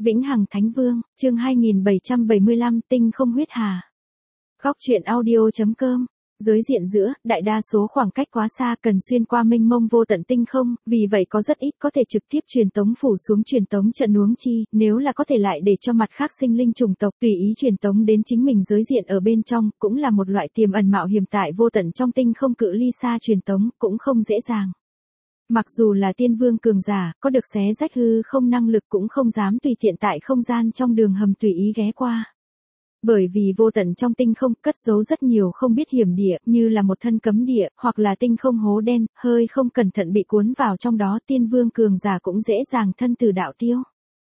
Vĩnh Hằng Thánh Vương, chương 2775 Tinh không huyết hà. Góc truyện audio.com. Giới diện giữa, đại đa số khoảng cách quá xa cần xuyên qua mênh mông vô tận tinh không, vì vậy có rất ít có thể trực tiếp truyền tống phủ xuống truyền tống trận huống chi, nếu là có thể lại để cho mặt khác sinh linh chủng tộc tùy ý truyền tống đến chính mình giới diện ở bên trong, cũng là một loại tiềm ẩn mạo hiểm tại vô tận trong tinh không cự ly xa truyền tống, cũng không dễ dàng. Mặc dù là tiên vương cường giả, có được xé rách hư không năng lực cũng không dám tùy tiện tại không gian trong đường hầm tùy ý ghé qua. Bởi vì vô tận trong tinh không cất giấu rất nhiều không biết hiểm địa, như là một thân cấm địa, hoặc là tinh không hố đen, hơi không cẩn thận bị cuốn vào trong đó, tiên vương cường giả cũng dễ dàng thân từ đạo tiêu.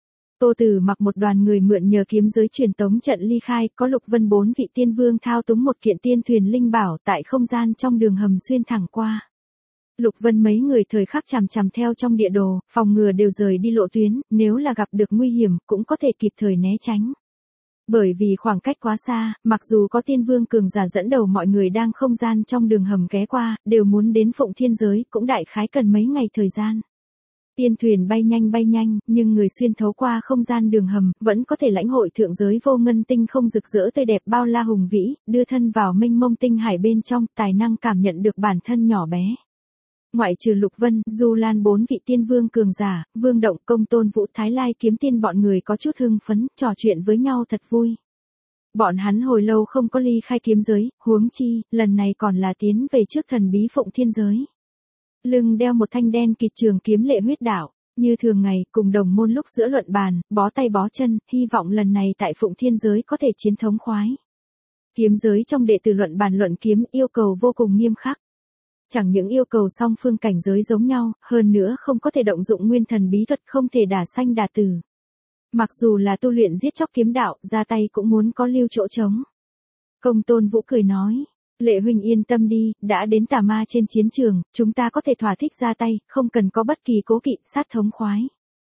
Tô Tử mặc một đoàn người mượn nhờ kiếm giới truyền tống trận ly khai, có Lục Vân 4 vị tiên vương thao túng một kiện tiên thuyền linh bảo tại không gian trong đường hầm xuyên thẳng qua. Lục Vân mấy người thời khắc chằm chằm theo trong địa đồ, phòng ngừa đều rời đi lộ tuyến, nếu là gặp được nguy hiểm cũng có thể kịp thời né tránh. Bởi vì khoảng cách quá xa, mặc dù có tiên vương cường giả dẫn đầu mọi người đang không gian trong đường hầm ghé qua, đều muốn đến Phụng Thiên giới, cũng đại khái cần mấy ngày thời gian. Tiên thuyền bay nhanh, nhưng người xuyên thấu qua không gian đường hầm, vẫn có thể lãnh hội thượng giới vô ngân tinh không rực rỡ tươi đẹp bao la hùng vĩ, đưa thân vào mênh mông tinh hải bên trong, tài năng cảm nhận được bản thân nhỏ bé. Ngoại trừ Lục Vân, Du Lan 4 vị tiên vương cường giả, Vương Động, Công Tôn Vũ, Thái Lai Kiếm Tiên bọn người có chút hưng phấn, trò chuyện với nhau thật vui. Bọn hắn hồi lâu không có ly khai kiếm giới, huống chi, lần này còn là tiến về trước thần bí Phụng Thiên giới. Lưng đeo một thanh đen kịt trường kiếm lệ huyết đạo, như thường ngày, cùng đồng môn lúc giữa luận bàn, bó tay bó chân, hy vọng lần này tại Phụng Thiên giới có thể chiến thống khoái. Kiếm giới trong đệ tử luận bàn luận kiếm yêu cầu vô cùng nghiêm khắc. Chẳng những yêu cầu song phương cảnh giới giống nhau, hơn nữa không có thể động dụng nguyên thần bí thuật, không thể đả sanh đả tử. Mặc dù là tu luyện giết chóc kiếm đạo, ra tay cũng muốn có lưu chỗ trống. Công Tôn Vũ cười nói, Lệ huynh yên tâm đi, đã đến tà ma trên chiến trường, chúng ta có thể thỏa thích ra tay, không cần có bất kỳ cố kỵ, sát thống khoái.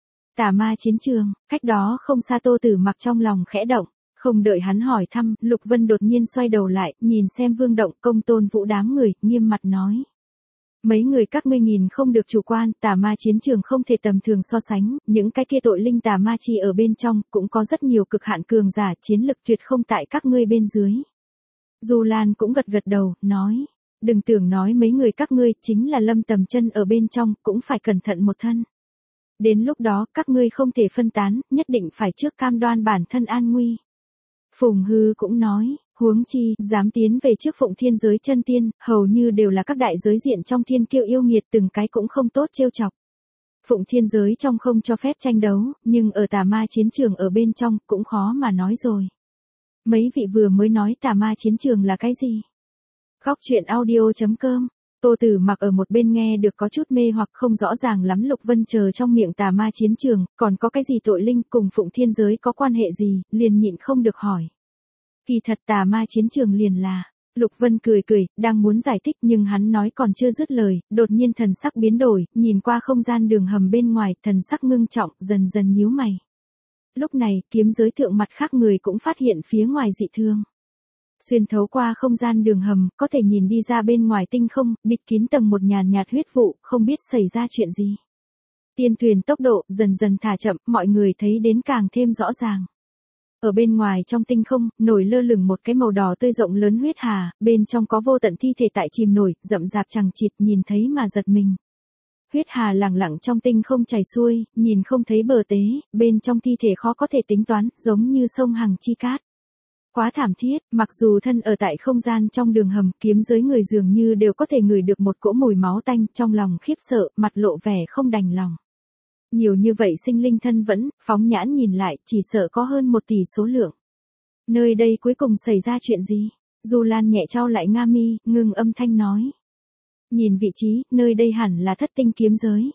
Tà ma chiến trường, cách đó không xa Tô Tử mặc trong lòng khẽ động. Không đợi hắn hỏi thăm, Lục Vân đột nhiên xoay đầu lại, nhìn xem Vương Động, Công Tôn Vũ đám người, nghiêm mặt nói. Mấy người các ngươi nhìn không được chủ quan, tà ma chiến trường không thể tầm thường so sánh, những cái kia tội linh tà ma chi ở bên trong, cũng có rất nhiều cực hạn cường giả, chiến lực tuyệt không tại các ngươi bên dưới. Du Lan cũng gật gật đầu, nói. Đừng tưởng nói mấy người các ngươi, chính là Lâm Tầm Chân ở bên trong, cũng phải cẩn thận một thân. Đến lúc đó, các ngươi không thể phân tán, nhất định phải trước cam đoan bản thân an nguy. Phùng Hư cũng nói, huống chi, dám tiến về trước Phụng Thiên giới chân tiên, hầu như đều là các đại giới diện trong thiên kiêu yêu nghiệt, từng cái cũng không tốt trêu chọc. Phụng Thiên giới trong không cho phép tranh đấu, nhưng ở tà ma chiến trường ở bên trong, cũng khó mà nói rồi. Mấy vị vừa mới nói tà ma chiến trường là cái gì? Góc truyện audio.com. Tô Tử mặc ở một bên nghe được có chút mê hoặc không rõ ràng lắm. Lục Vân chờ trong miệng tà ma chiến trường, còn có cái gì tội linh cùng Phụng Thiên giới có quan hệ gì, liền nhịn không được hỏi. Kỳ thật tà ma chiến trường liền là, Lục Vân cười, đang muốn giải thích nhưng hắn nói còn chưa dứt lời, đột nhiên thần sắc biến đổi, nhìn qua không gian đường hầm bên ngoài, thần sắc ngưng trọng, dần dần nhíu mày. Lúc này, kiếm giới thượng mặt khác người cũng phát hiện phía ngoài dị thương. Xuyên thấu qua không gian đường hầm, có thể nhìn đi ra bên ngoài tinh không, bịt kín tầng một nhàn nhạt huyết vụ, không biết xảy ra chuyện gì. Tiên thuyền tốc độ dần dần thả chậm, mọi người thấy đến càng thêm rõ ràng. Ở bên ngoài trong tinh không, nổi lơ lửng một cái màu đỏ tươi rộng lớn huyết hà, bên trong có vô tận thi thể tại chìm nổi, rậm rạp chằng chịt, nhìn thấy mà giật mình. Huyết hà lẳng lặng trong tinh không chảy xuôi, nhìn không thấy bờ tế, bên trong thi thể khó có thể tính toán, giống như sông Hằng chi cát. Quá thảm thiết, mặc dù thân ở tại không gian trong đường hầm, kiếm giới người dường như đều có thể ngửi được một cỗ mùi máu tanh, trong lòng khiếp sợ, mặt lộ vẻ không đành lòng. Nhiều như vậy sinh linh thân vẫn, phóng nhãn nhìn lại, chỉ sợ có hơn 1 tỷ số lượng. Nơi đây cuối cùng xảy ra chuyện gì? Du Lan nhẹ chau lại nga mi, ngưng âm thanh nói. Nhìn vị trí, nơi đây hẳn là Thất Tinh kiếm giới.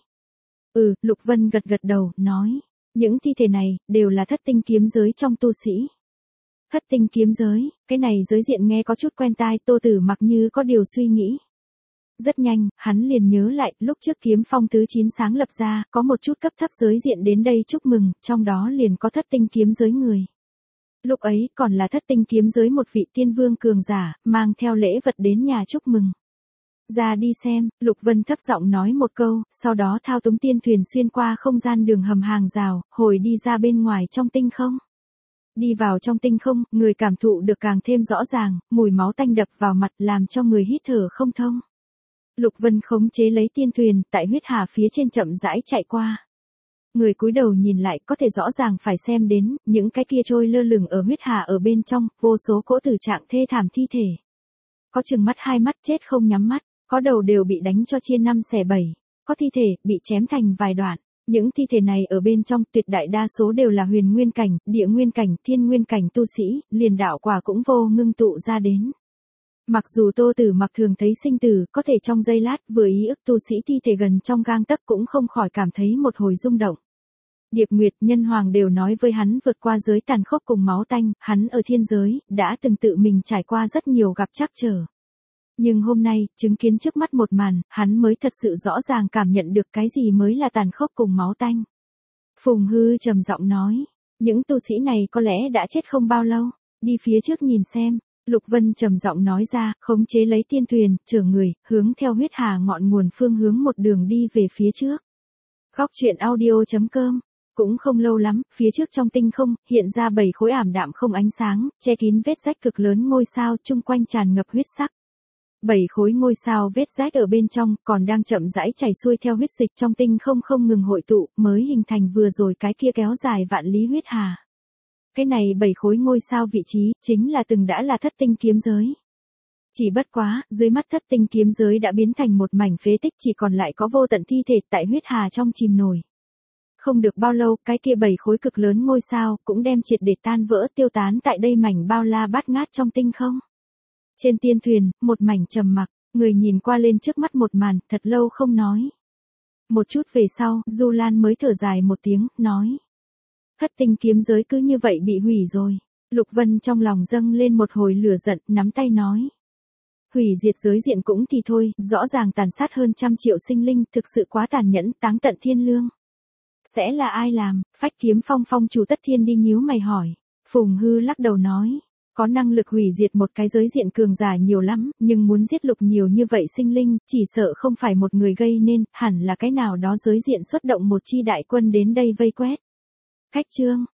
Lục Vân gật đầu, nói. Những thi thể này, đều là Thất Tinh kiếm giới trong tu sĩ. Thất Tinh kiếm giới, cái này giới diện nghe có chút quen tai, Tô Tử mặc như có điều suy nghĩ. Rất nhanh, hắn liền nhớ lại, lúc trước Kiếm Phong thứ 9 sáng lập ra, có một chút cấp thấp giới diện đến đây chúc mừng, trong đó liền có Thất Tinh kiếm giới người. Lúc ấy, còn là Thất Tinh kiếm giới một vị tiên vương cường giả, mang theo lễ vật đến nhà chúc mừng. Ra đi xem, Lục Vân thấp giọng nói một câu, sau đó thao túng tiên thuyền xuyên qua không gian đường hầm hàng rào, hồi đi ra bên ngoài trong tinh không. Đi vào trong tinh không, người cảm thụ được càng thêm rõ ràng, mùi máu tanh đập vào mặt làm cho người hít thở không thông. Lục Vân khống chế lấy tiên thuyền, tại huyết hà phía trên chậm rãi chạy qua. Người cúi đầu nhìn lại có thể rõ ràng phải xem đến, những cái kia trôi lơ lửng ở huyết hà ở bên trong, vô số cỗ tử trạng thê thảm thi thể. Có chừng mắt hai mắt chết không nhắm mắt, có đầu đều bị đánh cho chia năm xẻ bảy, có thi thể bị chém thành vài đoạn. Những thi thể này ở bên trong tuyệt đại đa số đều là huyền nguyên cảnh, địa nguyên cảnh, thiên nguyên cảnh tu sĩ, liền đạo quả cũng vô ngưng tụ ra đến. Mặc dù Tô Tử Mặc thường thấy sinh tử, có thể trong giây lát vừa ý ức tu sĩ thi thể gần trong gang tấc cũng không khỏi cảm thấy một hồi rung động. Điệp Nguyệt, Nhân Hoàng đều nói với hắn vượt qua giới tàn khốc cùng máu tanh, hắn ở thiên giới, đã từng tự mình trải qua rất nhiều gặp trắc trở. Nhưng hôm nay, chứng kiến trước mắt một màn, hắn mới thật sự rõ ràng cảm nhận được cái gì mới là tàn khốc cùng máu tanh. Phùng Hư trầm giọng nói, những tu sĩ này có lẽ đã chết không bao lâu, đi phía trước nhìn xem. Lục Vân trầm giọng nói ra, khống chế lấy tiên thuyền, chở người, hướng theo huyết hà ngọn nguồn phương hướng một đường đi về phía trước. Góc truyện audio.com. Cũng không lâu lắm, phía trước trong tinh không, hiện ra 7 khối ảm đạm không ánh sáng, che kín vết rách cực lớn ngôi sao chung quanh tràn ngập huyết sắc. 7 khối ngôi sao vết rách ở bên trong, còn đang chậm rãi chảy xuôi theo huyết dịch trong tinh không ngừng hội tụ, mới hình thành vừa rồi cái kia kéo dài vạn lý huyết hà. Cái này 7 khối ngôi sao vị trí, chính là từng đã là thất tinh kiếm giới. Chỉ bất quá, dưới mắt thất tinh kiếm giới đã biến thành một mảnh phế tích, chỉ còn lại có vô tận thi thể tại huyết hà trong chìm nổi. Không được bao lâu, cái kia 7 khối cực lớn ngôi sao, cũng đem triệt để tan vỡ tiêu tán tại đây mảnh bao la bát ngát trong tinh không. Trên tiên thuyền, một mảnh trầm mặc, người nhìn qua lên trước mắt một màn, thật lâu không nói. Một chút về sau, Du Lan mới thở dài một tiếng, nói. Thất tinh kiếm giới cứ như vậy bị hủy rồi. Lục Vân trong lòng dâng lên một hồi lửa giận, nắm tay nói. Hủy diệt giới diện cũng thì thôi, rõ ràng tàn sát hơn 100 triệu sinh linh, thực sự quá tàn nhẫn, táng tận thiên lương. Sẽ là ai làm? Phách Kiếm Phong chủ Tất Thiên đi nhíu mày hỏi. Phùng Hư lắc đầu nói. Có năng lực hủy diệt một cái giới diện cường giả nhiều lắm, nhưng muốn giết lục nhiều như vậy sinh linh, chỉ sợ không phải một người gây nên, hẳn là cái nào đó giới diện xuất động một chi đại quân đến đây vây quét. Khách chương.